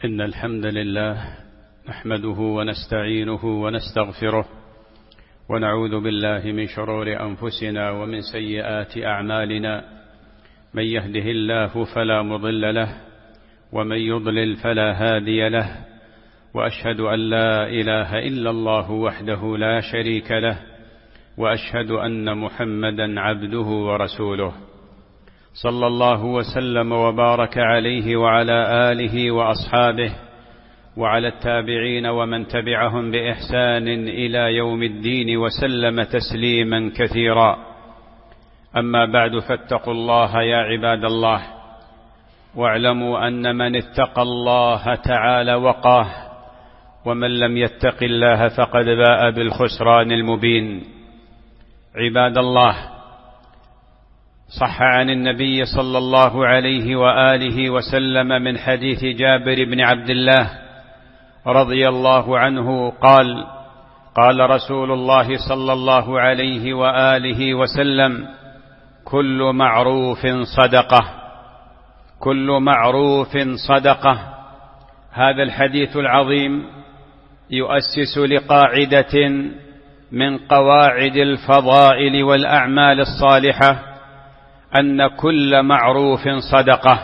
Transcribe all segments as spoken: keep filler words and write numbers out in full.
إن الحمد لله نحمده ونستعينه ونستغفره ونعوذ بالله من شرور أنفسنا ومن سيئات أعمالنا. من يهده الله فلا مضل له ومن يضلل فلا هادي له، وأشهد أن لا إله إلا الله وحده لا شريك له، وأشهد أن محمدا عبده ورسوله، صلى الله وسلم وبارك عليه وعلى آله وأصحابه وعلى التابعين ومن تبعهم بإحسان إلى يوم الدين وسلم تسليما كثيرا. أما بعد، فاتقوا الله يا عباد الله، واعلموا أن من اتقى الله تعالى وقاه، ومن لم يتق الله فقد باء بالخسران المبين. عباد الله، صح عن النبي صلى الله عليه وآله وسلم من حديث جابر بن عبد الله رضي الله عنه قال: قال رسول الله صلى الله عليه وآله وسلم: كل معروف صدقة، كل معروف صدقة. هذا الحديث العظيم يؤسس لقاعدة من قواعد الفضائل والأعمال الصالحة، أن كل معروف صدقة.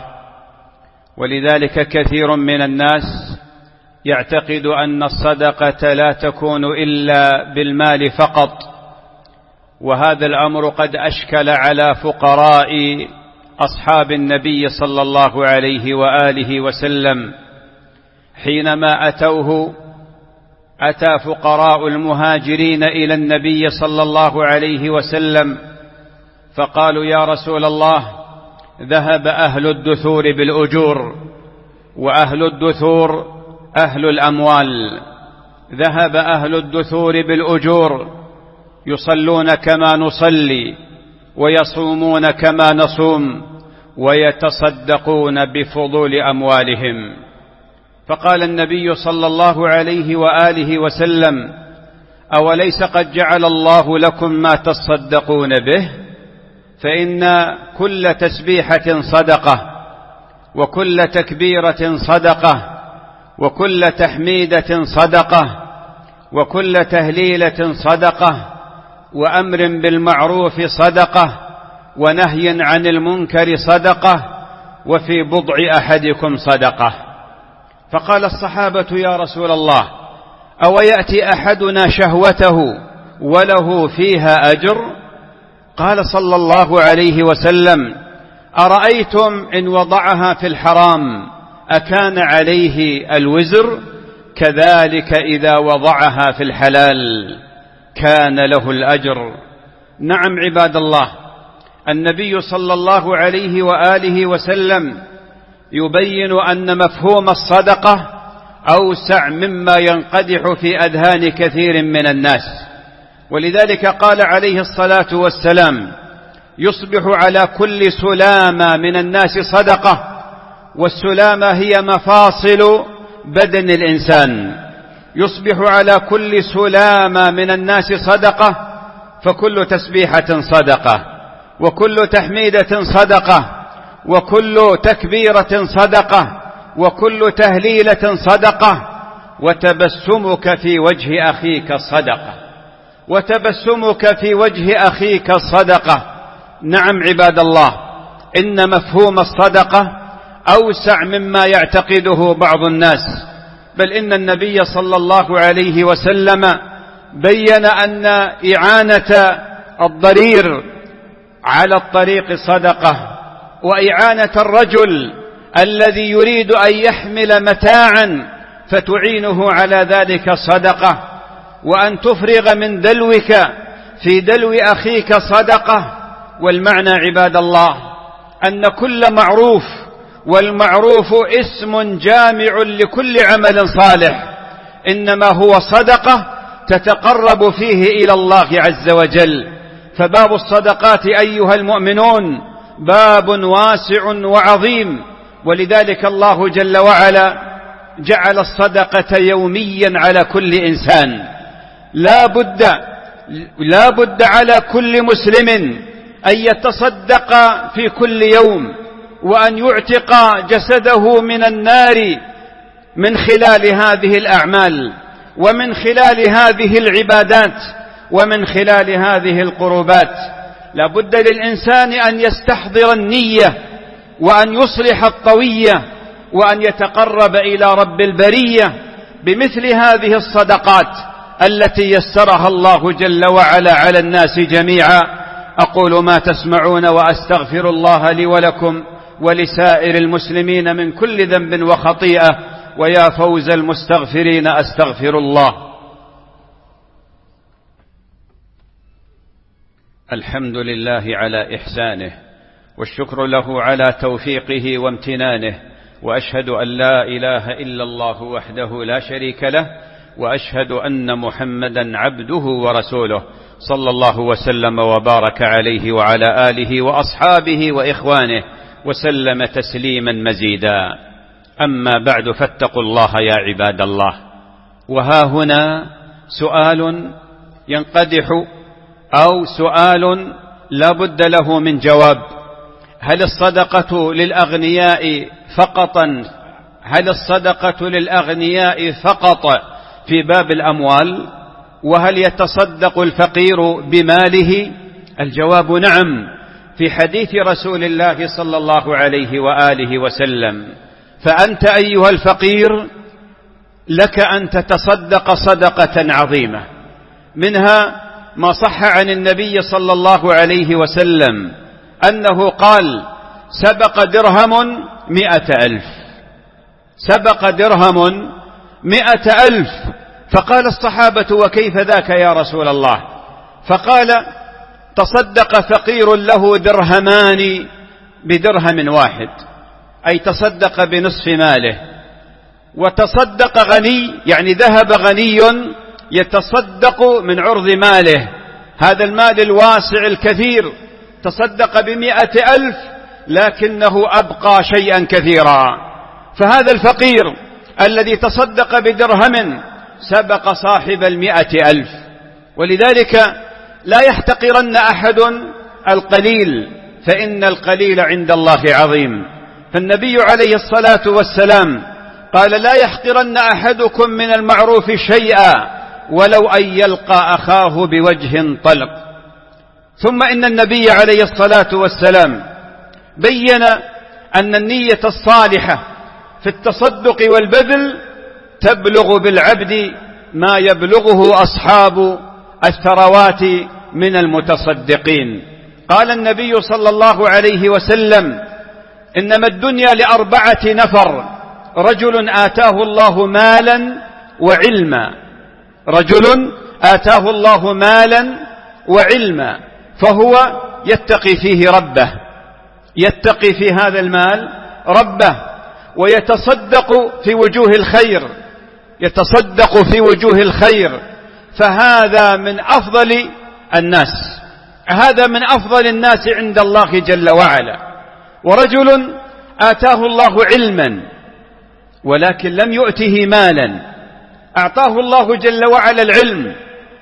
ولذلك كثير من الناس يعتقد أن الصدقة لا تكون إلا بالمال فقط، وهذا الأمر قد أشكل على فقراء أصحاب النبي صلى الله عليه وآله وسلم. حينما أتوه أتى فقراء المهاجرين إلى النبي صلى الله عليه وسلم فقالوا: يا رسول الله، ذهب أهل الدثور بالأجور، وأهل الدثور أهل الأموال. ذهب أهل الدثور بالأجور، يصلون كما نصلي، ويصومون كما نصوم، ويتصدقون بفضول أموالهم. فقال النبي صلى الله عليه وآله وسلم: أوليس قد جعل الله لكم ما تصدقون به؟ فإن كل تسبيحة صدقة، وكل تكبيرة صدقة، وكل تحميدة صدقة، وكل تهليلة صدقة، وأمر بالمعروف صدقة، ونهي عن المنكر صدقة، وفي بضع أحدكم صدقة. فقال الصحابة: يا رسول الله، أو يأتي أحدنا شهوته وله فيها أجر؟ قال صلى الله عليه وسلم: أرأيتم إن وضعها في الحرام أكان عليه الوزر؟ كذلك إذا وضعها في الحلال كان له الأجر. نعم عباد الله، النبي صلى الله عليه وآله وسلم يبين أن مفهوم الصدقة أوسع مما ينقدح في أذهان كثير من الناس. ولذلك قال عليه الصلاة والسلام: يصبح على كل سلامة من الناس صدقة، والسلامة هي مفاصل بدن الإنسان. يصبح على كل سلامة من الناس صدقة، فكل تسبيحة صدقة، وكل تحميدة صدقة، وكل تكبيرة صدقة، وكل تهليلة صدقة، وتبسمك في وجه أخيك صدقة، وتبسمك في وجه أخيك صدقة. نعم عباد الله، إن مفهوم الصدقة أوسع مما يعتقده بعض الناس، بل إن النبي صلى الله عليه وسلم بين أن إعانة الضرير على الطريق صدقة، وإعانة الرجل الذي يريد أن يحمل متاعا فتعينه على ذلك صدقة، وأن تفرغ من دلوك في دلو أخيك صدقة. والمعنى عباد الله أن كل معروف، والمعروف اسم جامع لكل عمل صالح، إنما هو صدقة تتقرب فيه إلى الله عز وجل. فباب الصدقات أيها المؤمنون باب واسع وعظيم، ولذلك الله جل وعلا جعل الصدقة يوميا على كل إنسان. لا بد, لا بد على كل مسلم أن يتصدق في كل يوم، وأن يعتق جسده من النار من خلال هذه الأعمال ومن خلال هذه العبادات ومن خلال هذه القربات. لا بد للإنسان أن يستحضر النية وأن يصلح الطوية وأن يتقرب إلى رب البرية بمثل هذه الصدقات التي يسرها الله جل وعلا على الناس جميعا. أقول ما تسمعون وأستغفر الله لي ولكم ولسائر المسلمين من كل ذنب وخطيئة، ويا فوز المستغفرين أستغفر الله. الحمد لله على إحسانه، والشكر له على توفيقه وامتنانه، وأشهد أن لا إله إلا الله وحده لا شريك له، وأشهد أن محمدا عبده ورسوله، صلى الله وسلم وبارك عليه وعلى آله وأصحابه وإخوانه وسلم تسليما مزيدا. أما بعد، فاتقوا الله يا عباد الله. وها هنا سؤال ينقدح أو سؤال لا بد له من جواب: هل الصدقة للأغنياء فقط هل الصدقة للأغنياء فقط في باب الأموال؟ وهل يتصدق الفقير بماله؟ الجواب نعم، في حديث رسول الله صلى الله عليه وآله وسلم: فأنت أيها الفقير لك أن تتصدق صدقة عظيمة. منها ما صح عن النبي صلى الله عليه وسلم أنه قال: سبق درهم مئة ألف سبق درهم مئة ألف فقال الصحابة: وكيف ذاك يا رسول الله؟ فقال: تصدق فقير له درهمان بدرهم واحد، أي تصدق بنصف ماله. وتصدق غني، يعني ذهب غني يتصدق من عرض ماله، هذا المال الواسع الكثير، تصدق بمئة ألف لكنه أبقى شيئا كثيرا. فهذا الفقير الذي تصدق بدرهم سبق صاحب المئة ألف. ولذلك لا يحتقرن أحد القليل، فإن القليل عند الله عظيم. فالنبي عليه الصلاة والسلام قال: لا يحقرن أحدكم من المعروف شيئا ولو أن يلقى أخاه بوجه طلق. ثم إن النبي عليه الصلاة والسلام بين أن النية الصالحة في التصدق والبذل تبلغ بالعبد ما يبلغه أصحاب الثروات من المتصدقين. قال النبي صلى الله عليه وسلم: إنما الدنيا لأربعة نفر: رجل آتاه الله مالا وعلما رجل آتاه الله مالا وعلما فهو يتقي فيه ربه يتقي في هذا المال ربه ويتصدق في وجوه الخير يتصدق في وجوه الخير فهذا من أفضل الناس هذا من أفضل الناس عند الله جل وعلا. ورجل آتاه الله علما ولكن لم يؤته مالا، أعطاه الله جل وعلا العلم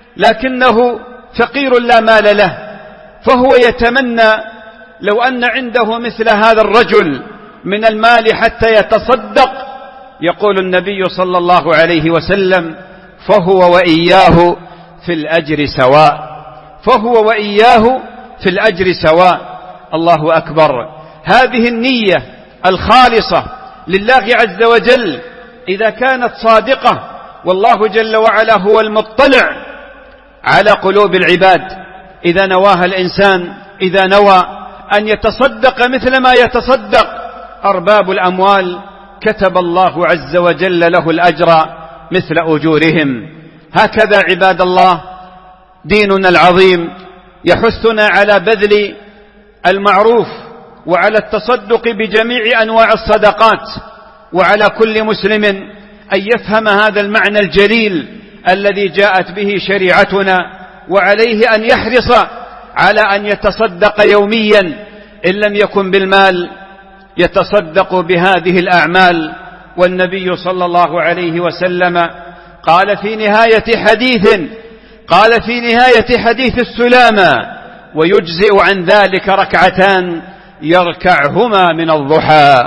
لكنه فقير لا مال له، فهو يتمنى لو أن عنده مثل هذا الرجل من المال حتى يتصدق. يقول النبي صلى الله عليه وسلم: فهو وإياه في الأجر سواء فهو وإياه في الأجر سواء. الله أكبر. هذه النية الخالصة لله عز وجل إذا كانت صادقة، والله جل وعلا هو المطلع على قلوب العباد، إذا نواها الإنسان إذا نوى أن يتصدق مثل ما يتصدق أرباب الأموال كتب الله عز وجل له الأجر مثل أجورهم. هكذا عباد الله ديننا العظيم يحثنا على بذل المعروف وعلى التصدق بجميع أنواع الصدقات، وعلى كل مسلم أن يفهم هذا المعنى الجليل الذي جاءت به شريعتنا، وعليه أن يحرص على أن يتصدق يوميا، إن لم يكن بالمال يتصدق بهذه الأعمال. والنبي صلى الله عليه وسلم قال في نهاية حديث قال في نهاية حديث السلامة: ويجزئ عن ذلك ركعتان يركعهما من الضحى.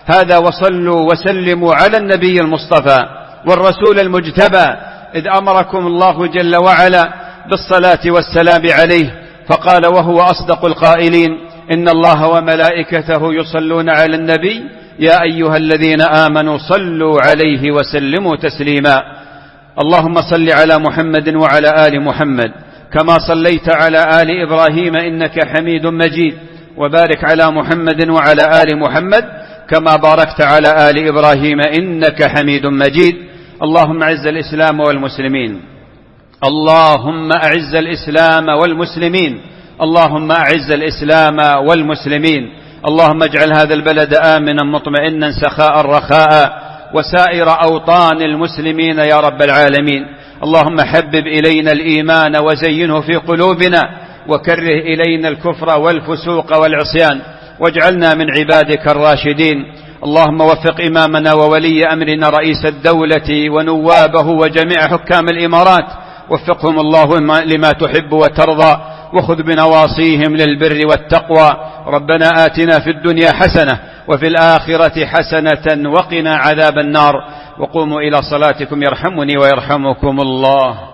هذا وصلوا وسلموا على النبي المصطفى والرسول المجتبى، إذ أمركم الله جل وعلا بالصلاة والسلام عليه، فقال وهو أصدق القائلين: إن الله وملائكته يصلون على النبي يا أيها الذين آمنوا صلوا عليه وسلموا تسليما. اللهم صل على محمد وعلى آل محمد كما صليت على آل إبراهيم إنك حميد مجيد، وبارك على محمد وعلى آل محمد كما باركت على آل إبراهيم إنك حميد مجيد. اللهم أعز الإسلام والمسلمين، اللهم أعز الإسلام والمسلمين، اللهم أعز الإسلام والمسلمين. اللهم اجعل هذا البلد آمنا مطمئنا سخاء رخاء، وسائر أوطان المسلمين يا رب العالمين. اللهم حبب إلينا الإيمان وزينه في قلوبنا، وكره إلينا الكفر والفسوق والعصيان، واجعلنا من عبادك الراشدين. اللهم وفق إمامنا وولي أمرنا رئيس الدولة ونوابه وجميع حكام الإمارات، وفقهم الله لما تحب وترضى، وخذ بنواصيهم للبر والتقوى. ربنا آتنا في الدنيا حسنة وفي الآخرة حسنة وقنا عذاب النار. وقوموا إلى صلاتكم يرحمني ويرحمكم الله.